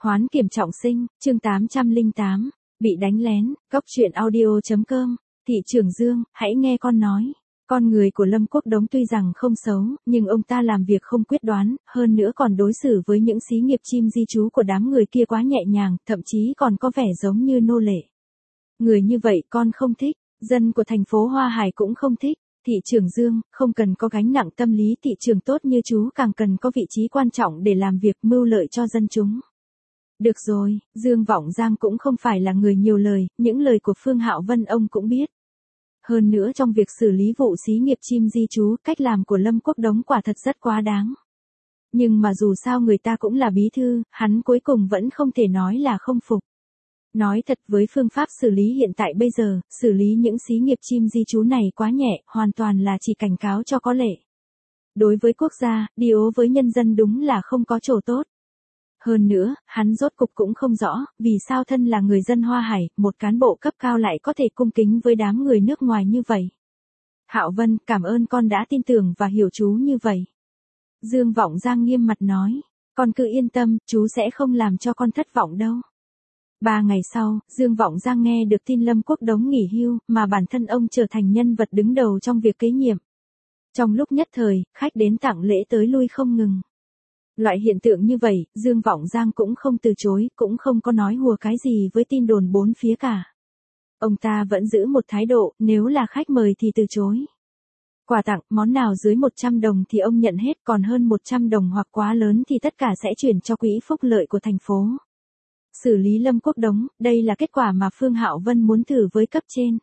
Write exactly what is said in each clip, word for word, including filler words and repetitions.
Hoán kiểm trọng sinh, chương tám trăm lẻ tám, bị đánh lén, cóc truyện audio.com, thị trưởng Dương, hãy nghe con nói. Con người của Lâm Quốc Đống tuy rằng không xấu, nhưng ông ta làm việc không quyết đoán, hơn nữa còn đối xử với những xí nghiệp chim di trú của đám người kia quá nhẹ nhàng, thậm chí còn có vẻ giống như nô lệ. Người như vậy con không thích, dân của thành phố Hoa Hải cũng không thích. Thị trưởng Dương, không cần có gánh nặng tâm lý thị trường tốt như chú, càng cần có vị trí quan trọng để làm việc mưu lợi cho dân chúng. Được rồi, Dương Vọng Giang cũng không phải là người nhiều lời, những lời của Phương Hạo Vân ông cũng biết. Hơn nữa trong việc xử lý vụ xí nghiệp chim di trú, cách làm của Lâm Quốc Đống quả thật rất quá đáng. Nhưng mà dù sao người ta cũng là bí thư, hắn cuối cùng vẫn không thể nói là không phục. Nói thật, với phương pháp xử lý hiện tại bây giờ, xử lý những xí nghiệp chim di trú này quá nhẹ, hoàn toàn là chỉ cảnh cáo cho có lệ. Đối với quốc gia, điều với nhân dân đúng là không có chỗ tốt. Hơn nữa, hắn rốt cục cũng không rõ, vì sao thân là người dân Hoa Hải, một cán bộ cấp cao lại có thể cung kính với đám người nước ngoài như vậy. Hạo Vân, cảm ơn con đã tin tưởng và hiểu chú như vậy. Dương Vọng Giang nghiêm mặt nói, con cứ yên tâm, chú sẽ không làm cho con thất vọng đâu. Ba ngày sau, Dương Vọng Giang nghe được tin Lâm Quốc Đống nghỉ hưu, mà bản thân ông trở thành nhân vật đứng đầu trong việc kế nhiệm. Trong lúc nhất thời, khách đến tặng lễ tới lui không ngừng. Loại hiện tượng như vậy, Dương Vọng Giang cũng không từ chối, cũng không có nói hùa cái gì với tin đồn bốn phía cả. Ông ta vẫn giữ một thái độ, nếu là khách mời thì từ chối. Quà tặng, món nào dưới một trăm đồng thì ông nhận hết, còn hơn một trăm đồng hoặc quá lớn thì tất cả sẽ chuyển cho quỹ phúc lợi của thành phố. Xử lý Lâm Quốc Đống, đây là kết quả mà Phương Hạo Vân muốn thử với cấp trên.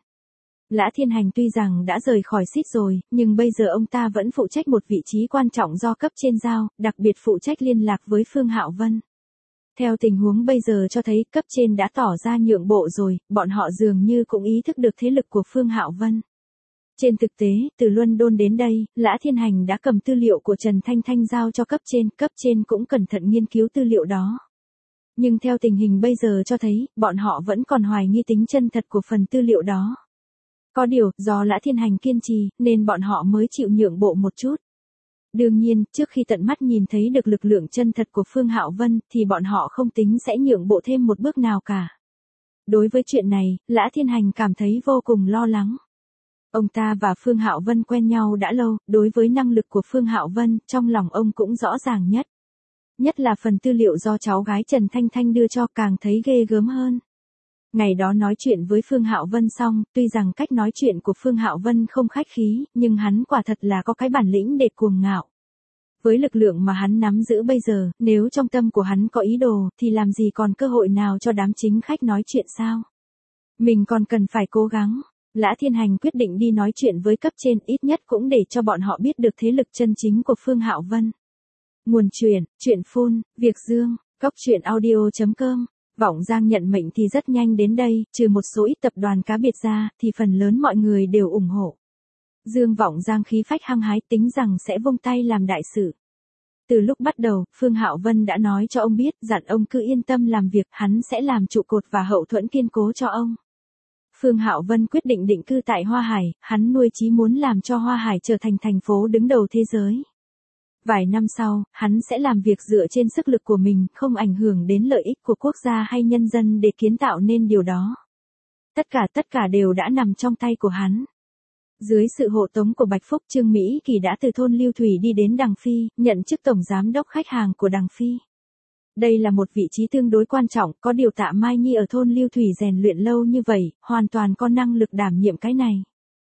Lã Thiên Hành tuy rằng đã rời khỏi xít rồi, nhưng bây giờ ông ta vẫn phụ trách một vị trí quan trọng do cấp trên giao, đặc biệt phụ trách liên lạc với Phương Hạo Vân. Theo tình huống bây giờ cho thấy cấp trên đã tỏ ra nhượng bộ rồi, bọn họ dường như cũng ý thức được thế lực của Phương Hạo Vân. Trên thực tế, từ London đến đây, Lã Thiên Hành đã cầm tư liệu của Trần Thanh Thanh giao cho cấp trên, cấp trên cũng cẩn thận nghiên cứu tư liệu đó. Nhưng theo tình hình bây giờ cho thấy, bọn họ vẫn còn hoài nghi tính chân thật của phần tư liệu đó. Có điều, do Lã Thiên Hành kiên trì, nên bọn họ mới chịu nhượng bộ một chút. Đương nhiên, trước khi tận mắt nhìn thấy được lực lượng chân thật của Phương Hạo Vân, thì bọn họ không tính sẽ nhượng bộ thêm một bước nào cả. Đối với chuyện này, Lã Thiên Hành cảm thấy vô cùng lo lắng. Ông ta và Phương Hạo Vân quen nhau đã lâu, đối với năng lực của Phương Hạo Vân, trong lòng ông cũng rõ ràng nhất. Nhất là phần tư liệu do cháu gái Trần Thanh Thanh đưa cho, càng thấy ghê gớm hơn. Ngày đó nói chuyện với Phương Hạo Vân xong, tuy rằng cách nói chuyện của Phương Hạo Vân không khách khí, nhưng hắn quả thật là có cái bản lĩnh để cuồng ngạo. Với lực lượng mà hắn nắm giữ bây giờ, nếu trong tâm của hắn có ý đồ, thì làm gì còn cơ hội nào cho đám chính khách nói chuyện sao? Mình còn cần phải cố gắng. Lã Thiên Hành quyết định đi nói chuyện với cấp trên, ít nhất cũng để cho bọn họ biết được thế lực chân chính của Phương Hạo Vân. Nguồn truyện, truyện phun, Việc Dương, cóc truyện audio.com. Vọng Giang nhận mệnh thì rất nhanh đến đây, trừ một số ít tập đoàn cá biệt ra, thì phần lớn mọi người đều ủng hộ. Dương Vọng Giang khí phách hăng hái, tính rằng sẽ vung tay làm đại sự. Từ lúc bắt đầu, Phương Hạo Vân đã nói cho ông biết, dặn ông cứ yên tâm làm việc, hắn sẽ làm trụ cột và hậu thuẫn kiên cố cho ông. Phương Hạo Vân quyết định định cư tại Hoa Hải, hắn nuôi chí muốn làm cho Hoa Hải trở thành thành phố đứng đầu thế giới. Vài năm sau, hắn sẽ làm việc dựa trên sức lực của mình, không ảnh hưởng đến lợi ích của quốc gia hay nhân dân để kiến tạo nên điều đó. Tất cả tất cả đều đã nằm trong tay của hắn. Dưới sự hộ tống của Bạch Phúc, Trương Mỹ Kỳ đã từ thôn Lưu Thủy đi đến Đằng Phi, nhận chức tổng giám đốc khách hàng của Đằng Phi. Đây là một vị trí tương đối quan trọng, có điều Tạ Mai Nhi ở thôn Lưu Thủy rèn luyện lâu như vậy, hoàn toàn có năng lực đảm nhiệm cái này.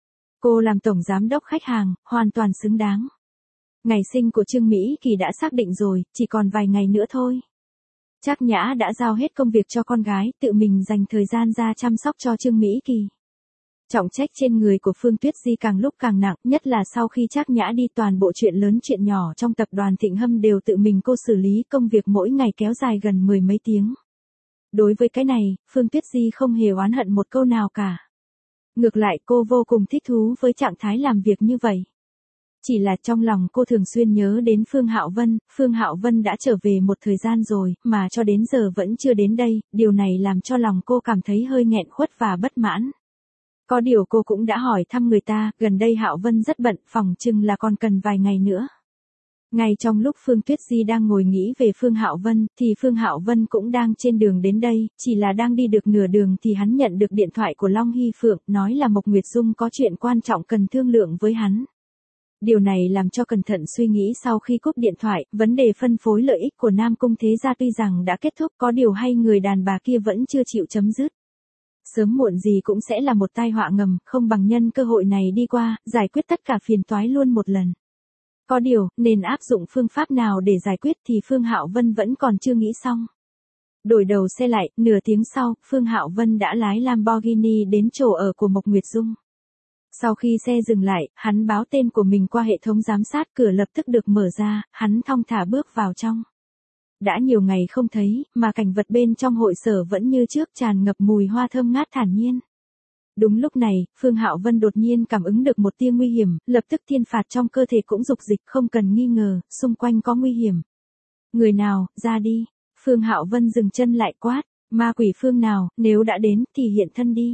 Cô làm tổng giám đốc khách hàng, hoàn toàn xứng đáng. Ngày sinh của Trương Mỹ Kỳ đã xác định rồi, chỉ còn vài ngày nữa thôi. Trác Nhã đã giao hết công việc cho con gái, tự mình dành thời gian ra chăm sóc cho Trương Mỹ Kỳ. Trọng trách trên người của Phương Tuyết Di càng lúc càng nặng, nhất là sau khi Trác Nhã đi, toàn bộ chuyện lớn chuyện nhỏ trong tập đoàn Thịnh Hâm đều tự mình cô xử lý, công việc mỗi ngày kéo dài gần mười mấy tiếng. Đối với cái này, Phương Tuyết Di không hề oán hận một câu nào cả. Ngược lại, cô vô cùng thích thú với trạng thái làm việc như vậy. Chỉ là trong lòng cô thường xuyên nhớ đến Phương Hạo Vân, Phương Hạo Vân đã trở về một thời gian rồi, mà cho đến giờ vẫn chưa đến đây, điều này làm cho lòng cô cảm thấy hơi nghẹn khuất và bất mãn. Có điều cô cũng đã hỏi thăm người ta, gần đây Hạo Vân rất bận, phòng chừng là còn cần vài ngày nữa. Ngay trong lúc Phương Tuyết Di đang ngồi nghĩ về Phương Hạo Vân, thì Phương Hạo Vân cũng đang trên đường đến đây, chỉ là đang đi được nửa đường thì hắn nhận được điện thoại của Long Hy Phượng, nói là Mộc Nguyệt Dung có chuyện quan trọng cần thương lượng với hắn. Điều này làm cho cẩn thận suy nghĩ sau khi cúp điện thoại, vấn đề phân phối lợi ích của Nam Cung Thế Gia tuy rằng đã kết thúc, có điều hay người đàn bà kia vẫn chưa chịu chấm dứt. Sớm muộn gì cũng sẽ là một tai họa ngầm, không bằng nhân cơ hội này đi qua, giải quyết tất cả phiền toái luôn một lần. Có điều, nên áp dụng phương pháp nào để giải quyết thì Phương Hạo Vân vẫn còn chưa nghĩ xong. Đổi đầu xe lại, nửa tiếng sau, Phương Hạo Vân đã lái Lamborghini đến chỗ ở của Mộc Nguyệt Dung. Sau khi xe dừng lại, hắn báo tên của mình qua hệ thống giám sát, cửa lập tức được mở ra, hắn thong thả bước vào trong. Đã nhiều ngày không thấy, mà cảnh vật bên trong hội sở vẫn như trước, tràn ngập mùi hoa thơm ngát thản nhiên. Đúng lúc này, Phương Hạo Vân đột nhiên cảm ứng được một tia nguy hiểm, lập tức thiên phạt trong cơ thể cũng dục dịch, không cần nghi ngờ, xung quanh có nguy hiểm. Người nào, ra đi. Phương Hạo Vân dừng chân lại quát, ma quỷ phương nào, nếu đã đến thì hiện thân đi.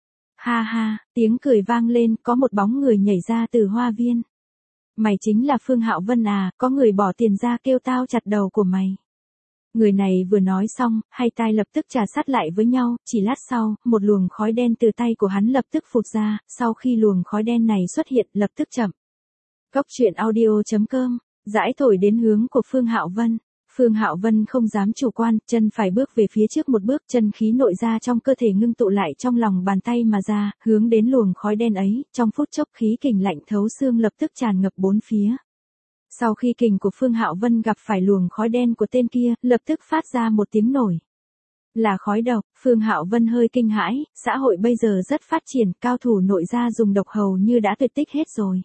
Ha ha, tiếng cười vang lên, có một bóng người nhảy ra từ hoa viên. Mày chính là Phương Hạo Vân à, có người bỏ tiền ra kêu tao chặt đầu của mày. Người này vừa nói xong, hai tay lập tức trà sát lại với nhau, chỉ lát sau, một luồng khói đen từ tay của hắn lập tức phụt ra, sau khi luồng khói đen này xuất hiện, lập tức chậm. Cốc truyện audio chấm com, dãi thổi đến hướng của Phương Hạo Vân. Phương Hạo Vân không dám chủ quan, chân phải bước về phía trước một bước, chân khí nội ra trong cơ thể ngưng tụ lại trong lòng bàn tay mà ra, hướng đến luồng khói đen ấy, trong phút chốc khí kình lạnh thấu xương lập tức tràn ngập bốn phía. Sau khi kình của Phương Hạo Vân gặp phải luồng khói đen của tên kia, lập tức phát ra một tiếng nổi. Là khói độc, Phương Hạo Vân hơi kinh hãi, xã hội bây giờ rất phát triển, cao thủ nội gia dùng độc hầu như đã tuyệt tích hết rồi.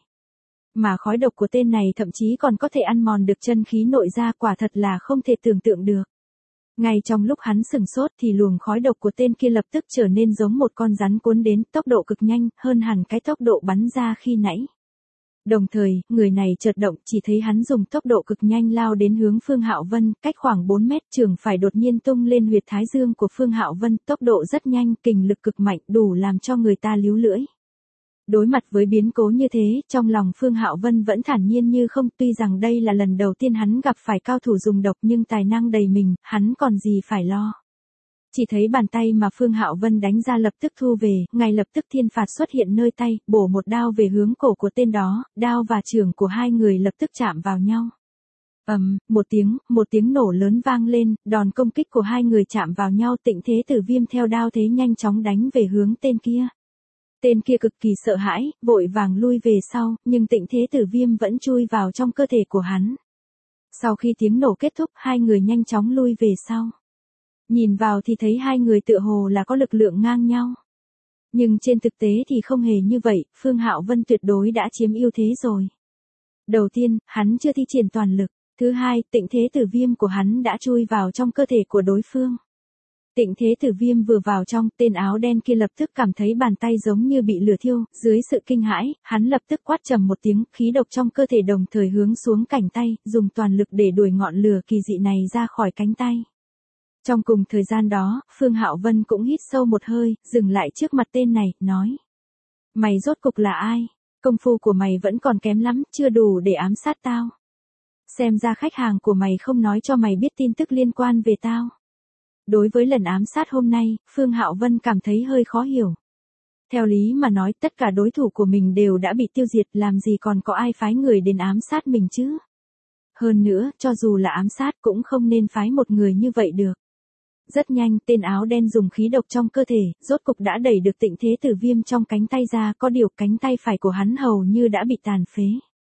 Mà khói độc của tên này thậm chí còn có thể ăn mòn được chân khí nội gia, quả thật là không thể tưởng tượng được. Ngay trong lúc hắn sừng sốt thì luồng khói độc của tên kia lập tức trở nên giống một con rắn cuốn đến, tốc độ cực nhanh, hơn hẳn cái tốc độ bắn ra khi nãy. Đồng thời, người này chợt động, chỉ thấy hắn dùng tốc độ cực nhanh lao đến hướng Phương Hạo Vân, cách khoảng bốn mét, trường phải đột nhiên tung lên huyệt thái dương của Phương Hạo Vân, tốc độ rất nhanh, kình lực cực mạnh, đủ làm cho người ta líu lưỡi. Đối mặt với biến cố như thế, trong lòng Phương Hạo Vân vẫn thản nhiên như không, tuy rằng đây là lần đầu tiên hắn gặp phải cao thủ dùng độc nhưng tài năng đầy mình, hắn còn gì phải lo. Chỉ thấy bàn tay mà Phương Hạo Vân đánh ra lập tức thu về, ngay lập tức thiên phạt xuất hiện nơi tay, bổ một đao về hướng cổ của tên đó, đao và chưởng của hai người lập tức chạm vào nhau. Ầm, um, một tiếng, một tiếng nổ lớn vang lên, đòn công kích của hai người chạm vào nhau, Tịnh Thế Tử Viêm theo đao thế nhanh chóng đánh về hướng tên kia. Tên kia cực kỳ sợ hãi, vội vàng lui về sau, nhưng Tịnh Thế Tử Viêm vẫn chui vào trong cơ thể của hắn. Sau khi tiếng nổ kết thúc, hai người nhanh chóng lui về sau. Nhìn vào thì thấy hai người tựa hồ là có lực lượng ngang nhau. Nhưng trên thực tế thì không hề như vậy, Phương Hạo Vân tuyệt đối đã chiếm ưu thế rồi. Đầu tiên, hắn chưa thi triển toàn lực. Thứ hai, Tịnh Thế Tử Viêm của hắn đã chui vào trong cơ thể của đối phương. Tịnh Thế Tử Viêm vừa vào trong, tên áo đen kia lập tức cảm thấy bàn tay giống như bị lửa thiêu, dưới sự kinh hãi, hắn lập tức quát trầm một tiếng, khí độc trong cơ thể đồng thời hướng xuống cánh tay, dùng toàn lực để đuổi ngọn lửa kỳ dị này ra khỏi cánh tay. Trong cùng thời gian đó, Phương Hạo Vân cũng hít sâu một hơi, dừng lại trước mặt tên này, nói. Mày rốt cục là ai? Công phu của mày vẫn còn kém lắm, chưa đủ để ám sát tao. Xem ra khách hàng của mày không nói cho mày biết tin tức liên quan về tao. Đối với lần ám sát hôm nay, Phương Hạo Vân cảm thấy hơi khó hiểu. Theo lý mà nói, tất cả đối thủ của mình đều đã bị tiêu diệt, làm gì còn có ai phái người đến ám sát mình chứ? Hơn nữa, cho dù là ám sát cũng không nên phái một người như vậy được. Rất nhanh, tên áo đen dùng khí độc trong cơ thể, rốt cục đã đẩy được Tịnh Thế Tử Viêm trong cánh tay ra, có điều cánh tay phải của hắn hầu như đã bị tàn phế.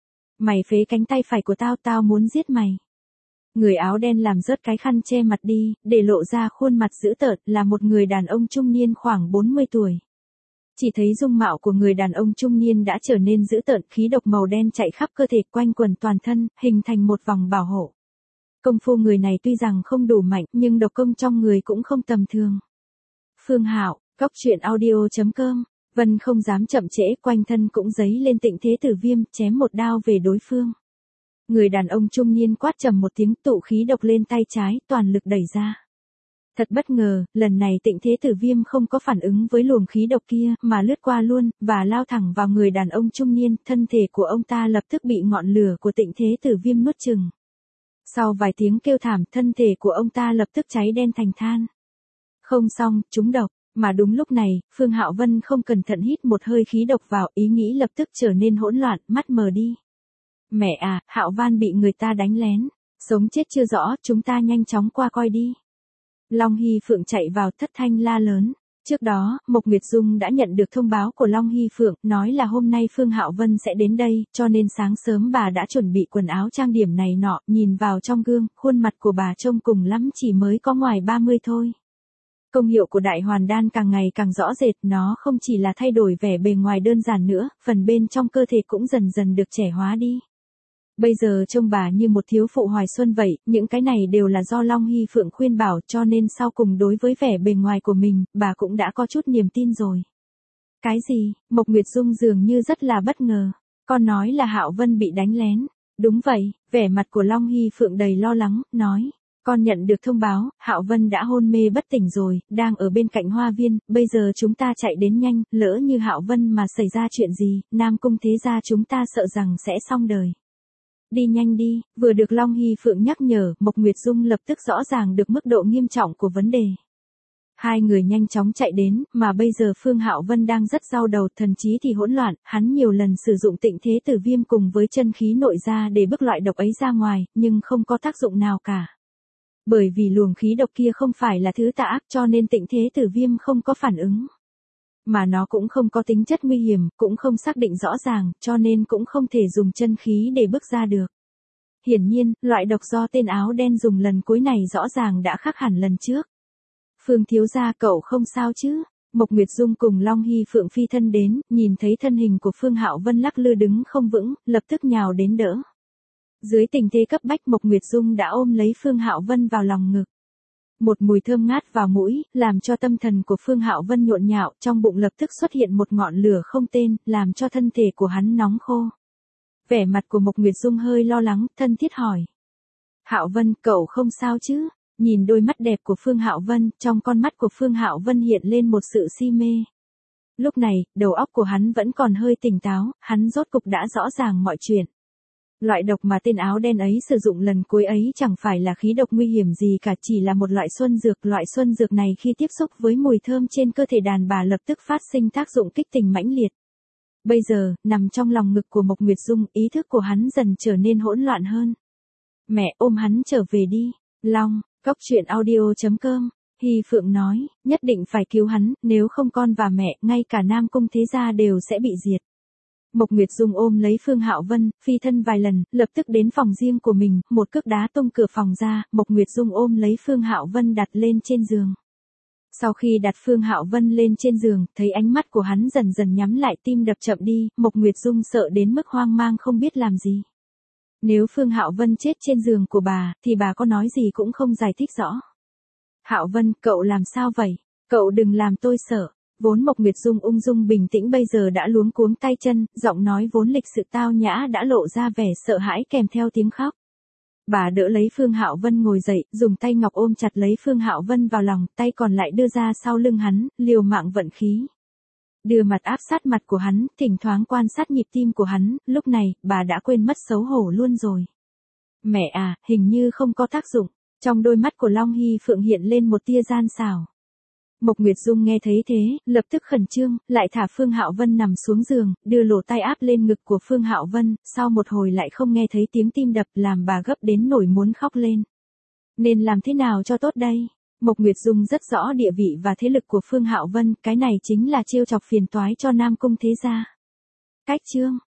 Mày phế cánh tay phải của tao, tao muốn giết mày. Người áo đen làm rớt cái khăn che mặt đi, để lộ ra khuôn mặt dữ tợn, là một người đàn ông trung niên khoảng bốn mươi tuổi. Chỉ thấy dung mạo của người đàn ông trung niên đã trở nên dữ tợn, khí độc màu đen chạy khắp cơ thể, quanh quẩn toàn thân, hình thành một vòng bảo hộ. Công phu người này tuy rằng không đủ mạnh, nhưng độc công trong người cũng không tầm thường. Phương Hạo, cốc truyện audio chấm com, Vân không dám chậm trễ, quanh thân cũng giấy lên Tịnh Thế Tử Viêm, chém một đao về đối phương. Người đàn ông trung niên quát trầm một tiếng, tụ khí độc lên tay trái, toàn lực đẩy ra. Thật bất ngờ, lần này Tịnh Thế Tử Viêm không có phản ứng với luồng khí độc kia, mà lướt qua luôn, và lao thẳng vào người đàn ông trung niên, thân thể của ông ta lập tức bị ngọn lửa của Tịnh Thế Tử Viêm nuốt chửng. Sau vài tiếng kêu thảm, thân thể của ông ta lập tức cháy đen thành than. Không xong, trúng độc, mà đúng lúc này, Phương Hạo Vân không cẩn thận hít một hơi khí độc vào, ý nghĩ lập tức trở nên hỗn loạn, mắt mờ đi. Mẹ à, Hạo Văn bị người ta đánh lén, sống chết chưa rõ, chúng ta nhanh chóng qua coi đi. Long Hy Phượng chạy vào thất thanh la lớn. Trước đó, Mộc Nguyệt Dung đã nhận được thông báo của Long Hy Phượng, nói là hôm nay Phương Hạo Vân sẽ đến đây, cho nên sáng sớm bà đã chuẩn bị quần áo trang điểm này nọ, nhìn vào trong gương, khuôn mặt của bà trông cùng lắm chỉ mới có ngoài ba mươi thôi. Công hiệu của đại hoàn đan càng ngày càng rõ rệt, nó không chỉ là thay đổi vẻ bề ngoài đơn giản nữa, phần bên trong cơ thể cũng dần dần được trẻ hóa đi. Bây giờ trông bà như một thiếu phụ hoài xuân vậy, những cái này đều là do Long Hy Phượng khuyên bảo, cho nên sau cùng đối với vẻ bề ngoài của mình, bà cũng đã có chút niềm tin rồi. Cái gì? Mộc Nguyệt Dung dường như rất là bất ngờ. Con nói là Hạo Vân bị đánh lén. Đúng vậy, vẻ mặt của Long Hy Phượng đầy lo lắng, nói. Con nhận được thông báo, Hạo Vân đã hôn mê bất tỉnh rồi, đang ở bên cạnh hoa viên, bây giờ chúng ta chạy đến nhanh, lỡ như Hạo Vân mà xảy ra chuyện gì, Nam Cung thế gia chúng ta sợ rằng sẽ xong đời. Đi nhanh đi, vừa được Long Hy Phượng nhắc nhở, Mộc Nguyệt Dung lập tức rõ ràng được mức độ nghiêm trọng của vấn đề. Hai người nhanh chóng chạy đến, mà bây giờ Phương Hạo Vân đang rất đau đầu, thần trí thì hỗn loạn, hắn nhiều lần sử dụng Tịnh Thế Tử Viêm cùng với chân khí nội ra để bức loại độc ấy ra ngoài, nhưng không có tác dụng nào cả. Bởi vì luồng khí độc kia không phải là thứ tà ác cho nên Tịnh Thế Tử Viêm không có phản ứng. Mà nó cũng không có tính chất nguy hiểm, cũng không xác định rõ ràng, cho nên cũng không thể dùng chân khí để bước ra được. Hiển nhiên, loại độc do tên áo đen dùng lần cuối này rõ ràng đã khác hẳn lần trước. Phương thiếu gia cậu không sao chứ? Mộc Nguyệt Dung cùng Long Hy Phượng phi thân đến, nhìn thấy thân hình của Phương Hạo Vân lắc lư đứng không vững, lập tức nhào đến đỡ. Dưới tình thế cấp bách Mộc Nguyệt Dung đã ôm lấy Phương Hạo Vân vào lòng ngực. Một mùi thơm ngát vào mũi, làm cho tâm thần của Phương Hạo Vân nhộn nhạo, trong bụng lập tức xuất hiện một ngọn lửa không tên, làm cho thân thể của hắn nóng khô. Vẻ mặt của Mộc Nguyệt Dung hơi lo lắng, thân thiết hỏi. Hạo Vân, cậu không sao chứ? Nhìn đôi mắt đẹp của Phương Hạo Vân, trong con mắt của Phương Hạo Vân hiện lên một sự si mê. Lúc này, đầu óc của hắn vẫn còn hơi tỉnh táo, hắn rốt cục đã rõ ràng mọi chuyện. Loại độc mà tên áo đen ấy sử dụng lần cuối ấy chẳng phải là khí độc nguy hiểm gì cả, chỉ là một loại xuân dược. Loại xuân dược này khi tiếp xúc với mùi thơm trên cơ thể đàn bà lập tức phát sinh tác dụng kích tình mãnh liệt. Bây giờ, nằm trong lòng ngực của Mộc Nguyệt Dung, ý thức của hắn dần trở nên hỗn loạn hơn. Mẹ, ôm hắn trở về đi. Long, Cốc Truyện Audio chấm com. Hy Phượng nói, nhất định phải cứu hắn, nếu không con và mẹ, ngay cả Nam Cung thế gia đều sẽ bị diệt. Mộc Nguyệt Dung ôm lấy Phương Hạo Vân, phi thân vài lần, lập tức đến phòng riêng của mình, một cước đá tung cửa phòng ra, Mộc Nguyệt Dung ôm lấy Phương Hạo Vân đặt lên trên giường. Sau khi đặt Phương Hạo Vân lên trên giường, thấy ánh mắt của hắn dần dần nhắm lại, tim đập chậm đi, Mộc Nguyệt Dung sợ đến mức hoang mang không biết làm gì. Nếu Phương Hạo Vân chết trên giường của bà, thì bà có nói gì cũng không giải thích rõ. Hạo Vân, cậu làm sao vậy? Cậu đừng làm tôi sợ. Vốn Mộc Nguyệt Dung ung dung bình tĩnh bây giờ đã luống cuống tay chân, giọng nói vốn lịch sự tao nhã đã lộ ra vẻ sợ hãi kèm theo tiếng khóc. Bà đỡ lấy Phương Hạo Vân ngồi dậy, dùng tay ngọc ôm chặt lấy Phương Hạo Vân vào lòng, tay còn lại đưa ra sau lưng hắn, liều mạng vận khí. Đưa mặt áp sát mặt của hắn, thỉnh thoảng quan sát nhịp tim của hắn, lúc này, bà đã quên mất xấu hổ luôn rồi. Mẹ à, hình như không có tác dụng. Trong đôi mắt của Long Hy Phượng hiện lên một tia gian xảo. Mộc Nguyệt Dung nghe thấy thế, lập tức khẩn trương, lại thả Phương Hạo Vân nằm xuống giường, đưa lỗ tai áp lên ngực của Phương Hạo Vân, sau một hồi lại không nghe thấy tiếng tim đập, làm bà gấp đến nổi muốn khóc lên. Nên làm thế nào cho tốt đây? Mộc Nguyệt Dung rất rõ địa vị và thế lực của Phương Hạo Vân, cái này chính là trêu chọc phiền toái cho Nam Cung thế gia. Cách chương